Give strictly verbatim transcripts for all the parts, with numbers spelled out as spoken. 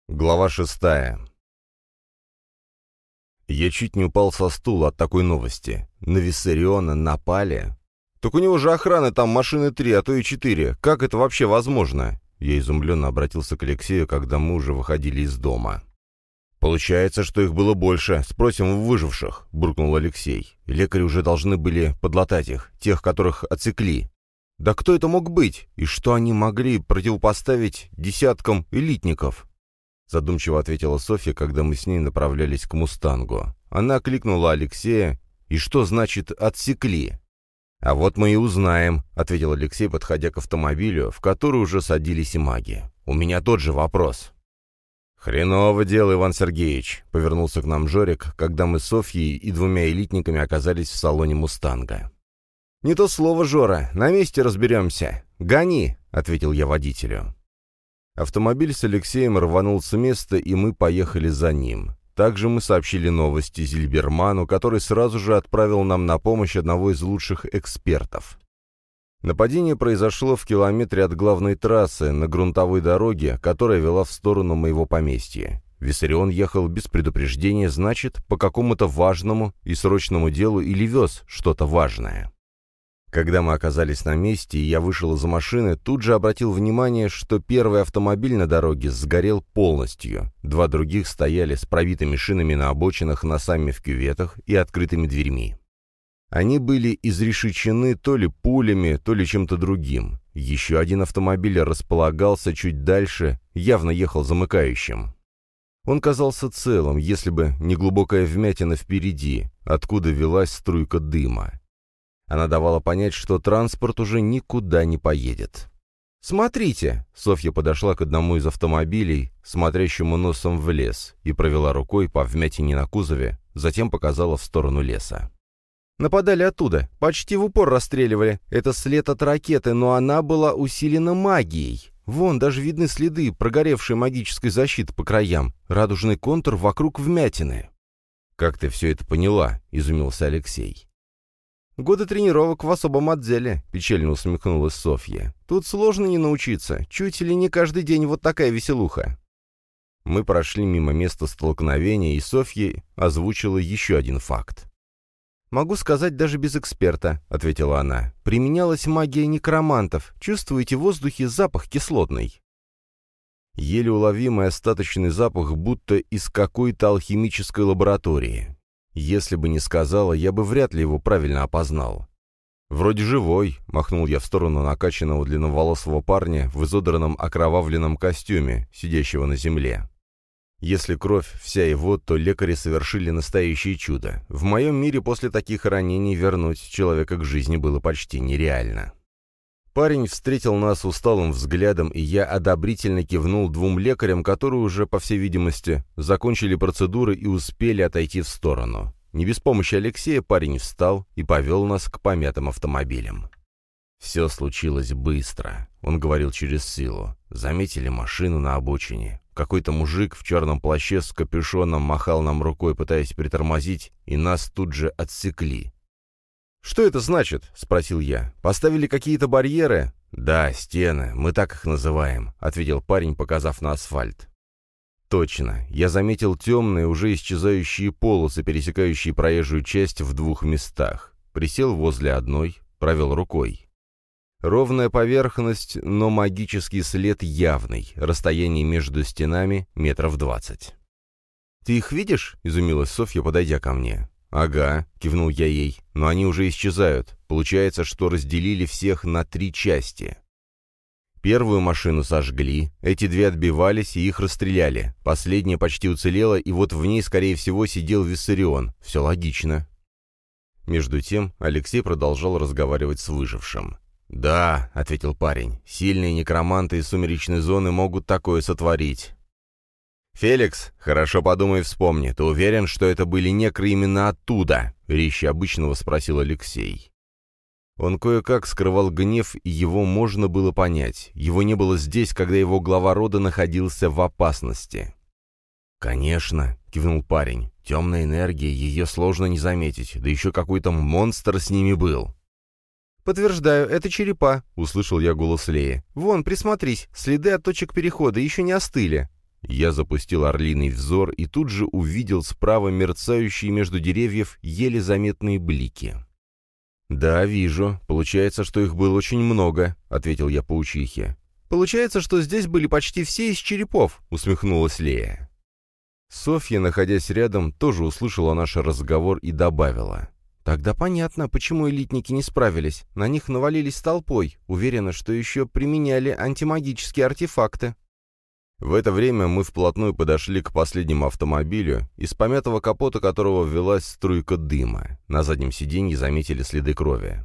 Глава шестая. Я чуть не упал со стула от такой новости. На Виссариона напали? Так у него же охраны там машины три, а то и четыре. Как это вообще возможно? Я изумленно обратился к Алексею, когда мы уже выходили из дома. «Получается, что их было больше. Спросим у выживших», — буркнул Алексей. «Лекари уже должны были подлатать их, тех, которых отсекли». «Да кто это мог быть? И что они могли противопоставить десяткам элитников?» Задумчиво ответила Софья, когда мы с ней направлялись к «Мустангу». Она окликнула Алексея. «И что значит «отсекли»?» «А вот мы и узнаем», — ответил Алексей, подходя к автомобилю, в который уже садились и маги. «У меня тот же вопрос». «Хреново дело, Иван Сергеевич», — повернулся к нам Жорик, когда мы с Софьей и двумя элитниками оказались в салоне «Мустанга». «Не то слово, Жора, на месте разберемся. Гони», — ответил я водителю. Автомобиль с Алексеем рванул с места, и мы поехали за ним. Также мы сообщили новости Зильберману, который сразу же отправил нам на помощь одного из лучших экспертов. Нападение произошло в километре от главной трассы, на грунтовой дороге, которая вела в сторону моего поместья. Виссарион ехал без предупреждения, значит, по какому-то важному и срочному делу или вез что-то важное. Когда мы оказались на месте, и я вышел из машины, тут же обратил внимание, что первый автомобиль на дороге сгорел полностью. Два других стояли с пробитыми шинами на обочинах, носами в кюветах и открытыми дверьми. Они были изрешечены то ли пулями, то ли чем-то другим. Еще один автомобиль располагался чуть дальше, явно ехал замыкающим. Он казался целым, если бы не глубокая вмятина впереди, откуда велась струйка дыма. Она давала понять, что транспорт уже никуда не поедет. «Смотрите!» — Софья подошла к одному из автомобилей, смотрящему носом в лес, и провела рукой по вмятине на кузове, затем показала в сторону леса. «Нападали оттуда, почти в упор расстреливали. Это след от ракеты, но она была усилена магией. Вон, даже видны следы прогоревшей магической защиты по краям, радужный контур вокруг вмятины». «Как ты все это поняла?» — изумился Алексей. «Годы тренировок в особом отделе», — печально усмехнулась Софья. «Тут сложно не научиться. Чуть ли не каждый день вот такая веселуха». Мы прошли мимо места столкновения, и Софья озвучила еще один факт. «Могу сказать даже без эксперта», — ответила она. «Применялась магия некромантов. Чувствуете в воздухе запах кислотный?» Еле уловимый остаточный запах, будто из какой-то алхимической лаборатории. Если бы не сказала, я бы вряд ли его правильно опознал. «Вроде живой», — махнул я в сторону накачанного длинноволосого парня в изодранном окровавленном костюме, сидящего на земле. Если кровь вся его, то лекари совершили настоящее чудо. В моем мире после таких ранений вернуть человека к жизни было почти нереально. Парень встретил нас усталым взглядом, и я одобрительно кивнул двум лекарям, которые уже, по всей видимости, закончили процедуры и успели отойти в сторону. Не без помощи Алексея парень встал и повел нас к помятым автомобилям. Все случилось быстро, он говорил через силу. Заметили машину на обочине. Какой-то мужик в черном плаще с капюшоном махал нам рукой, пытаясь притормозить, и нас тут же отсекли. «Что это значит?» — спросил я. «Поставили какие-то барьеры?» «Да, стены, мы так их называем», — ответил парень, показав на асфальт. «Точно. Я заметил темные, уже исчезающие полосы, пересекающие проезжую часть в двух местах. Присел возле одной, провел рукой. Ровная поверхность, но магический след явный, расстояние между стенами метров двадцать». «Ты их видишь?» — изумилась Софья, подойдя ко мне. «Ага», — кивнул я ей, — «но они уже исчезают. Получается, что разделили всех на три части. Первую машину сожгли, эти две отбивались и их расстреляли. Последняя почти уцелела, и вот в ней, скорее всего, сидел Виссарион. Все логично». Между тем Алексей продолжал разговаривать с выжившим. «Да», — ответил парень, — «сильные некроманты из сумеречной зоны могут такое сотворить». «Феликс, хорошо подумай и вспомни, ты уверен, что это были некры именно оттуда?» — резче обычного спросил Алексей. Он кое-как скрывал гнев, и его можно было понять. Его не было здесь, когда его глава рода находился в опасности. «Конечно», — кивнул парень, — «темная энергия, ее сложно не заметить, да еще какой-то монстр с ними был». «Подтверждаю, это черепа», — услышал я голос Леи. «Вон, присмотрись, следы от точек перехода еще не остыли». Я запустил орлиный взор и тут же увидел справа мерцающие между деревьев еле заметные блики. «Да, вижу. Получается, что их было очень много», — ответил я паучихе. «Получается, что здесь были почти все из черепов», — усмехнулась Лея. Софья, находясь рядом, тоже услышала наш разговор и добавила. «Тогда понятно, почему элитники не справились. На них навалились толпой. Уверена, что еще применяли антимагические артефакты». В это время мы вплотную подошли к последнему автомобилю, из помятого капота которого велась струйка дыма. На заднем сиденье заметили следы крови.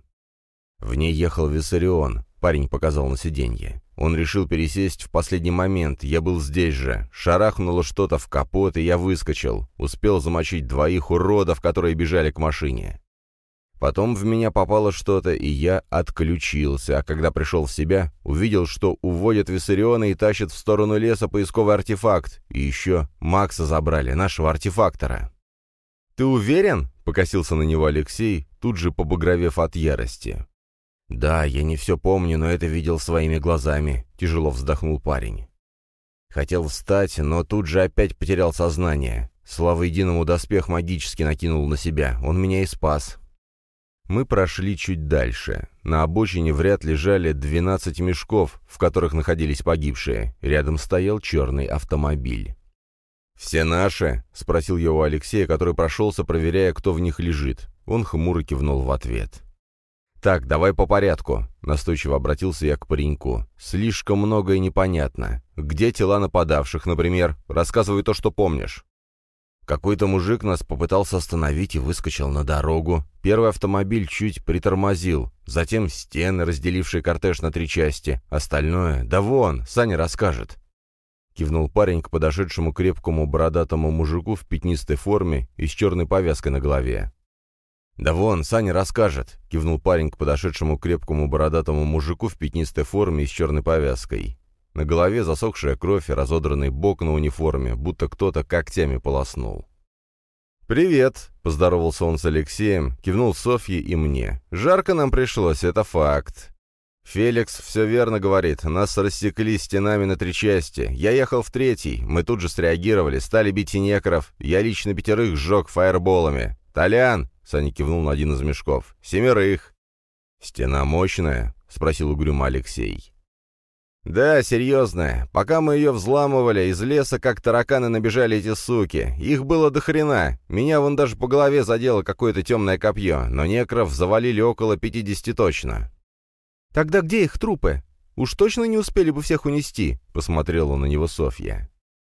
В ней ехал Виссарион, парень показал на сиденье. Он решил пересесть в последний момент, я был здесь же. Шарахнуло что-то в капот, и я выскочил. Успел замочить двоих уродов, которые бежали к машине. Потом в меня попало что-то, и я отключился, а когда пришел в себя, увидел, что уводят Виссариона и тащат в сторону леса поисковый артефакт. И еще Макса забрали, нашего артефактора. «Ты уверен?» — покосился на него Алексей, тут же побагровев от ярости. «Да, я не все помню, но это видел своими глазами», — тяжело вздохнул парень. Хотел встать, но тут же опять потерял сознание. Слава единому, доспех магически накинул на себя, он меня и спас. Мы прошли чуть дальше. На обочине в ряд лежали двенадцать мешков, в которых находились погибшие. Рядом стоял черный автомобиль. «Все наши?» — спросил я у Алексея, который прошелся, проверяя, кто в них лежит. Он хмуро кивнул в ответ. «Так, давай по порядку», — настойчиво обратился я к пареньку. «Слишком многое непонятно. Где тела нападавших, например? Рассказывай то, что помнишь». Какой-то мужик нас попытался остановить и выскочил на дорогу. Первый автомобиль чуть притормозил. Затем стены, разделившие кортеж на три части. Остальное... Да вон, Саня расскажет. Кивнул парень к подошедшему крепкому бородатому мужику в пятнистой форме и с черной повязкой на голове. «Да вон, Саня расскажет», — кивнул парень к подошедшему крепкому бородатому мужику в пятнистой форме и с черной повязкой. На голове засохшая кровь и разодранный бок на униформе, будто кто-то когтями полоснул. «Привет», — поздоровался он с Алексеем, кивнул Софье и мне. «Жарко нам пришлось, это факт». «Феликс все верно говорит, нас рассекли стенами на три части. Я ехал в третий, мы тут же среагировали, стали бить инекров, я лично пятерых сжег фаерболами. Толян», — Саня кивнул на один из мешков, — «семерых». «Стена мощная?» — спросил угрюмо Алексей. «Да, серьезная. Пока мы ее взламывали, из леса как тараканы набежали эти суки. Их было до хрена. Меня вон даже по голове задело какое-то темное копье, но некров завалили около пятидесяти точно». «Тогда где их трупы? Уж точно не успели бы всех унести?» — посмотрела на него Софья.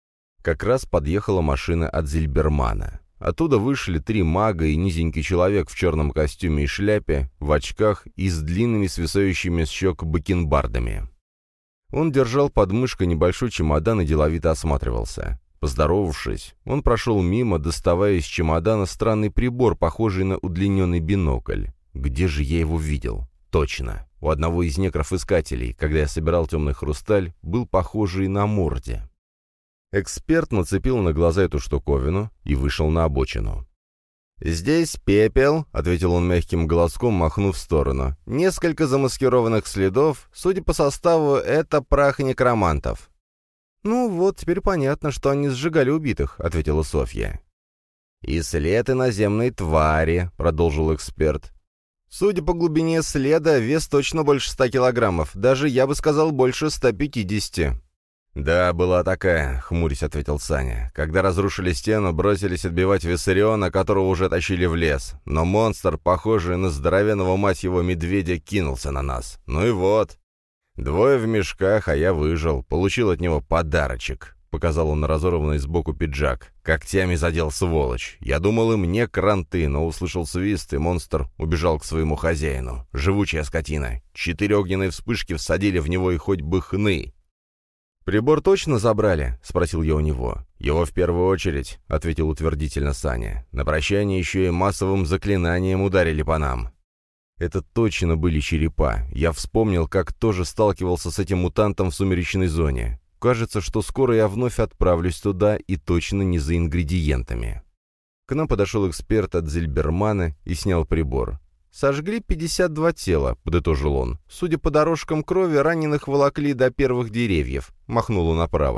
Как раз подъехала машина от Зильбермана. Оттуда вышли три мага и низенький человек в черном костюме и шляпе, в очках и с длинными свисающими с щек бакенбардами. Он держал под мышкой небольшой чемодан и деловито осматривался. Поздоровавшись, он прошел мимо, доставая из чемодана странный прибор, похожий на удлиненный бинокль. Где же я его видел? Точно. У одного из некров-искателей, когда я собирал темный хрусталь, был похожий на морде. Эксперт нацепил на глаза эту штуковину и вышел на обочину. «Здесь пепел», — ответил он мягким голоском, махнув в сторону. «Несколько замаскированных следов. Судя по составу, это прах некромантов». «Ну вот, теперь понятно, что они сжигали убитых», — ответила Софья. «И след иноземной твари», — продолжил эксперт. «Судя по глубине следа, вес точно больше ста килограммов. Даже, я бы сказал, больше ста пятидесяти». «Да, была такая», — хмурясь ответил Саня. «Когда разрушили стену, бросились отбивать Виссариона, которого уже тащили в лес. Но монстр, похожий на здоровенного мать его медведя, кинулся на нас. Ну и вот. Двое в мешках, а я выжил. Получил от него подарочек», — показал он на разорванный сбоку пиджак. «Когтями задел сволочь. Я думал, и мне кранты, но услышал свист, и монстр убежал к своему хозяину. Живучая скотина. Четыре огненные вспышки всадили в него, и хоть бы хны». «Прибор точно забрали?» — спросил я у него. «Его в первую очередь», — ответил утвердительно Саня. «На прощание еще и массовым заклинанием ударили по нам». Это точно были черепа. Я вспомнил, как тоже сталкивался с этим мутантом в сумеречной зоне. Кажется, что скоро я вновь отправлюсь туда, и точно не за ингредиентами. К нам подошел эксперт от Зильбермана и снял прибор. «Сожгли пятьдесят два тела», — подытожил он. «Судя по дорожкам крови, раненых волокли до первых деревьев», — махнул он направо.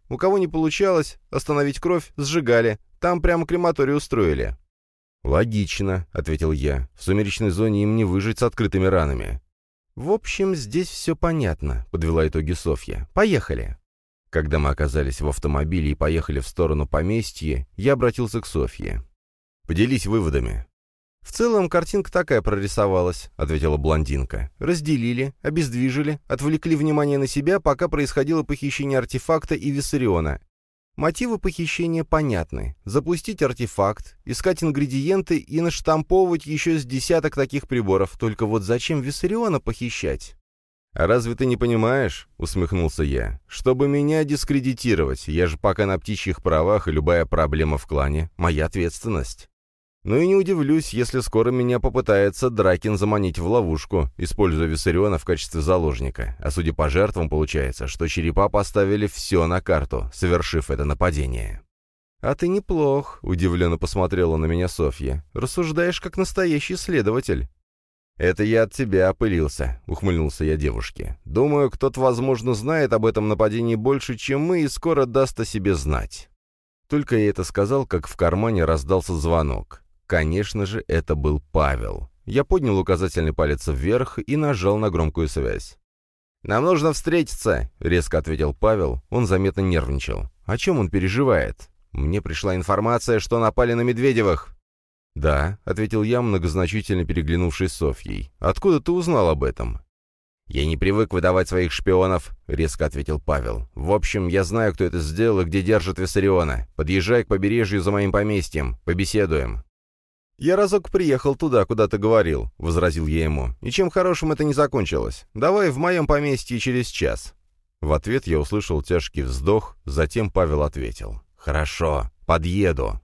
У кого не получалось остановить кровь, сжигали. Там прямо крематорий устроили». «Логично», — ответил я. «В сумеречной зоне им не выжить с открытыми ранами». «В общем, здесь все понятно», — подвела итоги Софья. «Поехали». Когда мы оказались в автомобиле и поехали в сторону поместья, я обратился к Софье. «Поделись выводами». «В целом, картинка такая прорисовалась», — ответила блондинка. «Разделили, обездвижили, отвлекли внимание на себя, пока происходило похищение артефакта и Виссариона. Мотивы похищения понятны. Запустить артефакт, искать ингредиенты и наштамповывать еще с десяток таких приборов. Только вот зачем Виссариона похищать?» «А разве ты не понимаешь?» — усмехнулся я. «Чтобы меня дискредитировать, я же пока на птичьих правах, и любая проблема в клане — моя ответственность. Ну и не удивлюсь, если скоро меня попытается Дракин заманить в ловушку, используя Виссариона в качестве заложника. А судя по жертвам, получается, что черепа поставили все на карту, совершив это нападение». «А ты неплох», — удивленно посмотрела на меня Софья. «Рассуждаешь, как настоящий следователь». «Это я от тебя опылился», — ухмыльнулся я девушке. «Думаю, кто-то, возможно, знает об этом нападении больше, чем мы, и скоро даст о себе знать». Только я это сказал, как в кармане раздался звонок. Конечно же, это был Павел. Я поднял указательный палец вверх и нажал на громкую связь. «Нам нужно встретиться», — резко ответил Павел. Он заметно нервничал. «О чем он переживает?» «Мне пришла информация, что напали на Медведевых». «Да», — ответил я, многозначительно переглянувшись с Софьей. «Откуда ты узнал об этом?» «Я не привык выдавать своих шпионов», — резко ответил Павел. «В общем, я знаю, кто это сделал и где держит Виссариона. Подъезжай к побережью за моим поместьем. Побеседуем». «Я разок приехал туда, куда ты говорил», — возразил я ему. «И чем хорошим это не закончилось? Давай в моем поместье через час». В ответ я услышал тяжкий вздох, затем Павел ответил. «Хорошо, подъеду».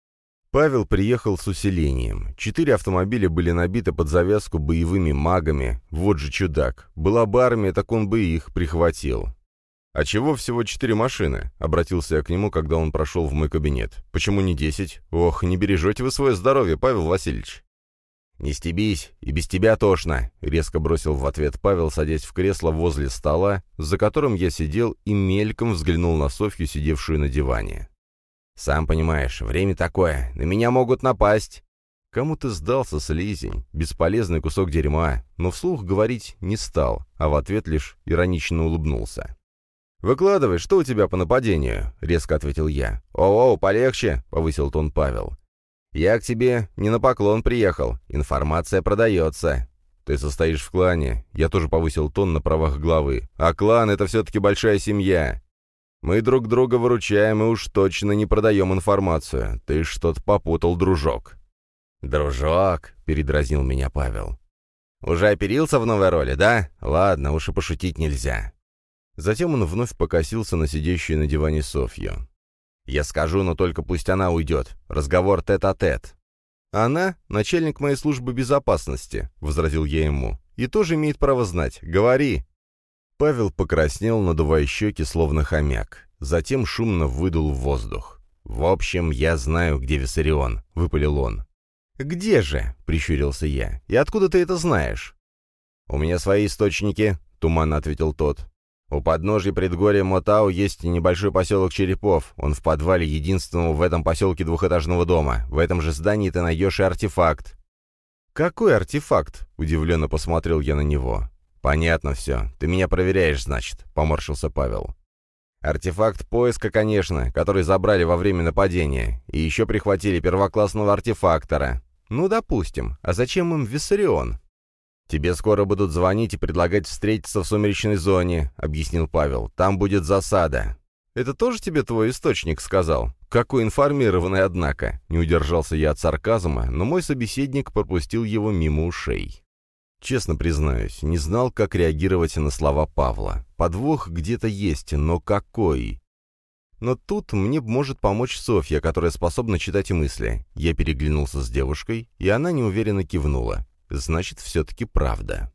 Павел приехал с усилением. Четыре автомобиля были набиты под завязку боевыми магами. Вот же чудак. Была бы армия, так он бы их прихватил. «А чего всего четыре машины?» — обратился я к нему, когда он прошел в мой кабинет. «Почему не десять? Ох, не бережете вы свое здоровье, Павел Васильевич». «Не стебись, и без тебя тошно», — резко бросил в ответ Павел, садясь в кресло возле стола, за которым я сидел и мельком взглянул на Софью, сидевшую на диване. «Сам понимаешь, время такое, на меня могут напасть». «Кому ты сдался, слизень? Бесполезный кусок дерьма», но вслух говорить не стал, а в ответ лишь иронично улыбнулся. «Выкладывай, что у тебя по нападению?» — резко ответил я. «О-о, полегче!» — повысил тон Павел. «Я к тебе не на поклон приехал. Информация продается. Ты состоишь в клане». Я тоже повысил тон на правах главы. «А клан — это все-таки большая семья. Мы друг друга выручаем и уж точно не продаем информацию. Ты что-то попутал, дружок». «Дружок?» — передразнил меня Павел. «Уже оперился в новой роли, да? Ладно, уж и пошутить нельзя». Затем он вновь покосился на сидящую на диване Софью. «Я скажу, но только пусть она уйдет. Разговор тет-а-тет». «Она — начальник моей службы безопасности», — возразил я ему. «И тоже имеет право знать. Говори». Павел покраснел, надувая щеки, словно хомяк. Затем шумно выдул в воздух. «В общем, я знаю, где Виссарион», — выпалил он. «Где же?» — прищурился я. «И откуда ты это знаешь?» «У меня свои источники», — туманно ответил тот. «У подножья предгорья Мотау есть небольшой поселок Черепов. Он в подвале единственного в этом поселке двухэтажного дома. В этом же здании ты найдешь и артефакт». «Какой артефакт?» — удивленно посмотрел я на него. «Понятно все. Ты меня проверяешь, значит», — поморщился Павел. «Артефакт поиска, конечно, который забрали во время нападения. И еще прихватили первоклассного артефактора». «Ну, допустим. А зачем им Виссарион?» «Тебе скоро будут звонить и предлагать встретиться в сумеречной зоне», — объяснил Павел. «Там будет засада». «Это тоже тебе твой источник сказал?» «Какой информированный, однако!» Не удержался я от сарказма, но мой собеседник пропустил его мимо ушей. Честно признаюсь, не знал, как реагировать на слова Павла. Подвох где-то есть, но какой? Но тут мне может помочь Софья, которая способна читать мысли. Я переглянулся с девушкой, и она неуверенно кивнула. Значит, все-таки правда.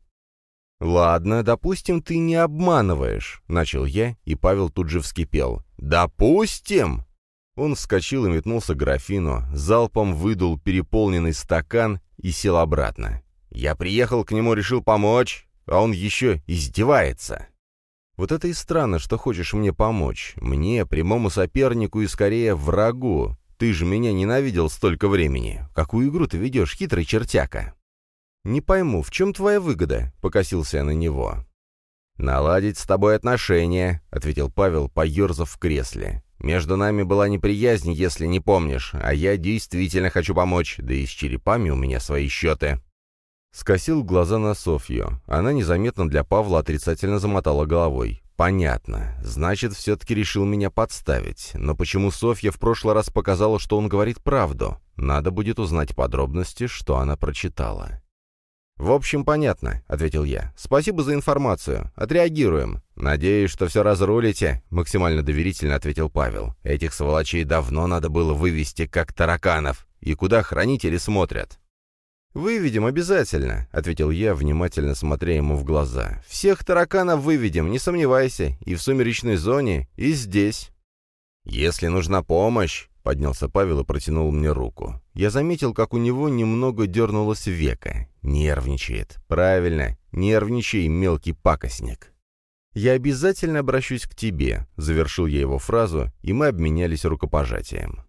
«Ладно, допустим, ты не обманываешь», — начал я, и Павел тут же вскипел. «Допустим!» Он вскочил и метнулся к графину, залпом выдул переполненный стакан и сел обратно. «Я приехал к нему, решил помочь, а он еще издевается». Вот это и странно, что хочешь мне помочь. Мне, прямому сопернику и скорее врагу. Ты же меня ненавидел столько времени. Какую игру ты ведешь, хитрый чертяка?» «Не пойму, в чем твоя выгода?» — покосился я на него. «Наладить с тобой отношения», — ответил Павел, поерзав в кресле. «Между нами была неприязнь, если не помнишь, а я действительно хочу помочь, да и с черепами у меня свои счеты». Скосил глаза на Софью. Она незаметно для Павла отрицательно замотала головой. «Понятно. Значит, все-таки решил меня подставить. Но почему Софья в прошлый раз показала, что он говорит правду? Надо будет узнать подробности, что она прочитала». «В общем, понятно», — ответил я. «Спасибо за информацию. Отреагируем». «Надеюсь, что все разрулите», — максимально доверительно ответил Павел. «Этих сволочей давно надо было вывести, как тараканов. И куда хранители смотрят?» «Выведем обязательно», — ответил я, внимательно смотря ему в глаза. «Всех тараканов выведем, не сомневайся, и в сумеречной зоне, и здесь». «Если нужна помощь», — поднялся Павел и протянул мне руку. Я заметил, как у него немного дернулось веко. Нервничает. Правильно, нервничай, мелкий пакостник. «Я обязательно обращусь к тебе», — завершил я его фразу, и мы обменялись рукопожатием.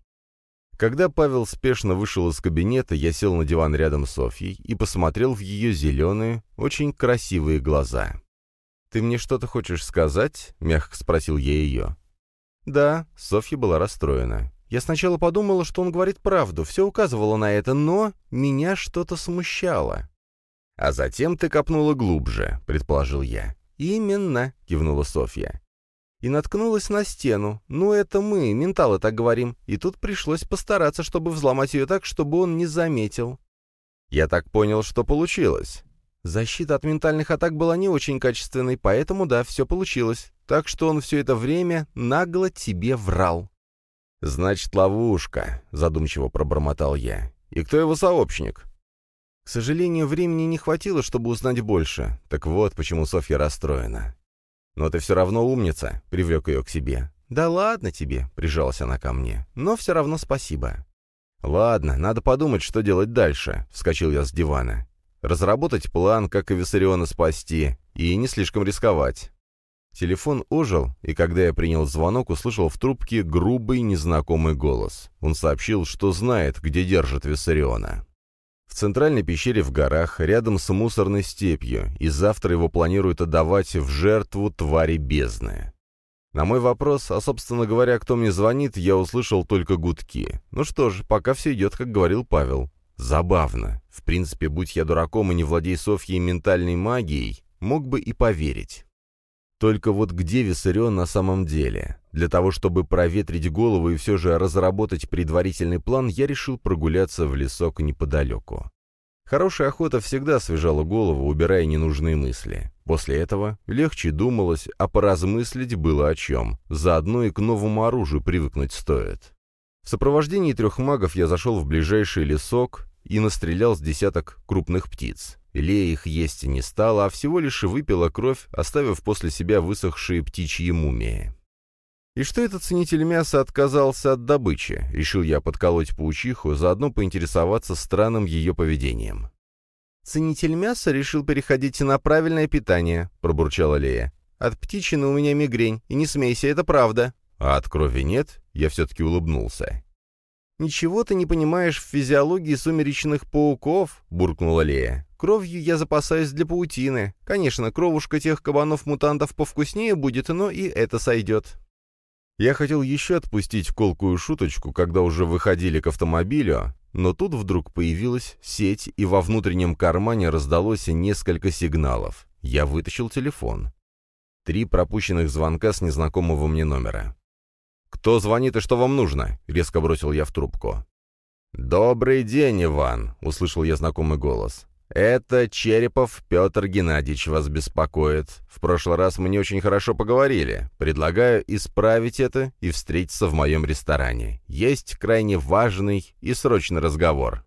Когда Павел спешно вышел из кабинета, я сел на диван рядом с Софьей и посмотрел в ее зеленые, очень красивые глаза. «Ты мне что-то хочешь сказать?» — мягко спросил я ее. «Да», — Софья была расстроена. «Я сначала подумала, что он говорит правду, все указывало на это, но меня что-то смущало». «А затем ты копнула глубже», — предположил я. «Именно», — кивнула Софья. И наткнулась на стену. Ну, это мы, менталы, так говорим. И тут пришлось постараться, чтобы взломать ее так, чтобы он не заметил. Я так понял, что получилось. Защита от ментальных атак была не очень качественной, поэтому, да, все получилось. Так что он все это время нагло тебе врал. «Значит, ловушка», — задумчиво пробормотал я. «И кто его сообщник?» К сожалению, времени не хватило, чтобы узнать больше. Так вот, почему Софья расстроена. «Но ты все равно умница», — привлек ее к себе. «Да ладно тебе», — прижалась она ко мне, — «но все равно спасибо». «Ладно, надо подумать, что делать дальше», — вскочил я с дивана. «Разработать план, как Виссариона спасти, и не слишком рисковать». Телефон ожил, и когда я принял звонок, услышал в трубке грубый незнакомый голос. Он сообщил, что знает, где держит Виссариона. В центральной пещере в горах, рядом с мусорной степью, и завтра его планируют отдавать в жертву твари бездны. На мой вопрос, а, собственно говоря, кто мне звонит, я услышал только гудки. Ну что ж, пока все идет, как говорил Павел. Забавно. В принципе, будь я дураком и не владей Софьей ментальной магией, мог бы и поверить. Только вот где Виссарион на самом деле? Для того, чтобы проветрить голову и все же разработать предварительный план, я решил прогуляться в лесок неподалеку. Хорошая охота всегда освежала голову, убирая ненужные мысли. После этого легче думалось, а поразмыслить было о чем. Заодно и к новому оружию привыкнуть стоит. В сопровождении трех магов я зашел в ближайший лесок и настрелял с десяток крупных птиц. Лея их есть не стала, а всего лишь выпила кровь, оставив после себя высохшие птичьи мумии. И что этот ценитель мяса отказался от добычи? Решил я подколоть паучиху, заодно поинтересоваться странным ее поведением. «Ценитель мяса решил переходить на правильное питание», — пробурчала Лея. «От птичины у меня мигрень, и не смейся, это правда». «А от крови нет?» — я все-таки улыбнулся. «Ничего ты не понимаешь в физиологии сумеречных пауков», — буркнула Лея. «Кровью я запасаюсь для паутины. Конечно, кровушка тех кабанов-мутантов повкуснее будет, но и это сойдет». Я хотел еще отпустить колкую шуточку, когда уже выходили к автомобилю, но тут вдруг появилась сеть, и во внутреннем кармане раздалось несколько сигналов. Я вытащил телефон. Три пропущенных звонка с незнакомого мне номера. «Кто звонит и что вам нужно?» — резко бросил я в трубку. «Добрый день, Иван!» — услышал я знакомый голос. «Это Черепов Петр Геннадьевич вас беспокоит. В прошлый раз мы не очень хорошо поговорили. Предлагаю исправить это и встретиться в моем ресторане. Есть крайне важный и срочный разговор».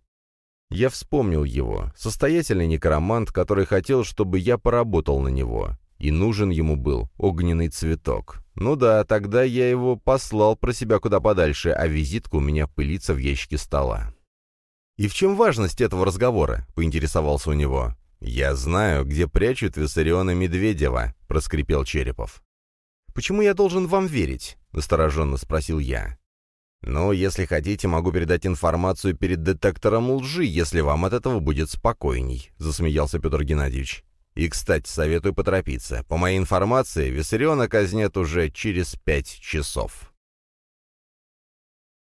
Я вспомнил его. Состоятельный некромант, который хотел, чтобы я поработал на него. И нужен ему был огненный цветок. Ну да, тогда я его послал про себя куда подальше, а визитка у меня пылится в ящике стола. «И в чем важность этого разговора?» — поинтересовался у него. «Я знаю, где прячут Виссариона Медведева», — проскрипел Черепов. «Почему я должен вам верить?» — настороженно спросил я. «Ну, если хотите, могу передать информацию перед детектором лжи, если вам от этого будет спокойней», — засмеялся Петр Геннадьевич. «И, кстати, советую поторопиться. По моей информации, Виссариона казнят уже через пять часов».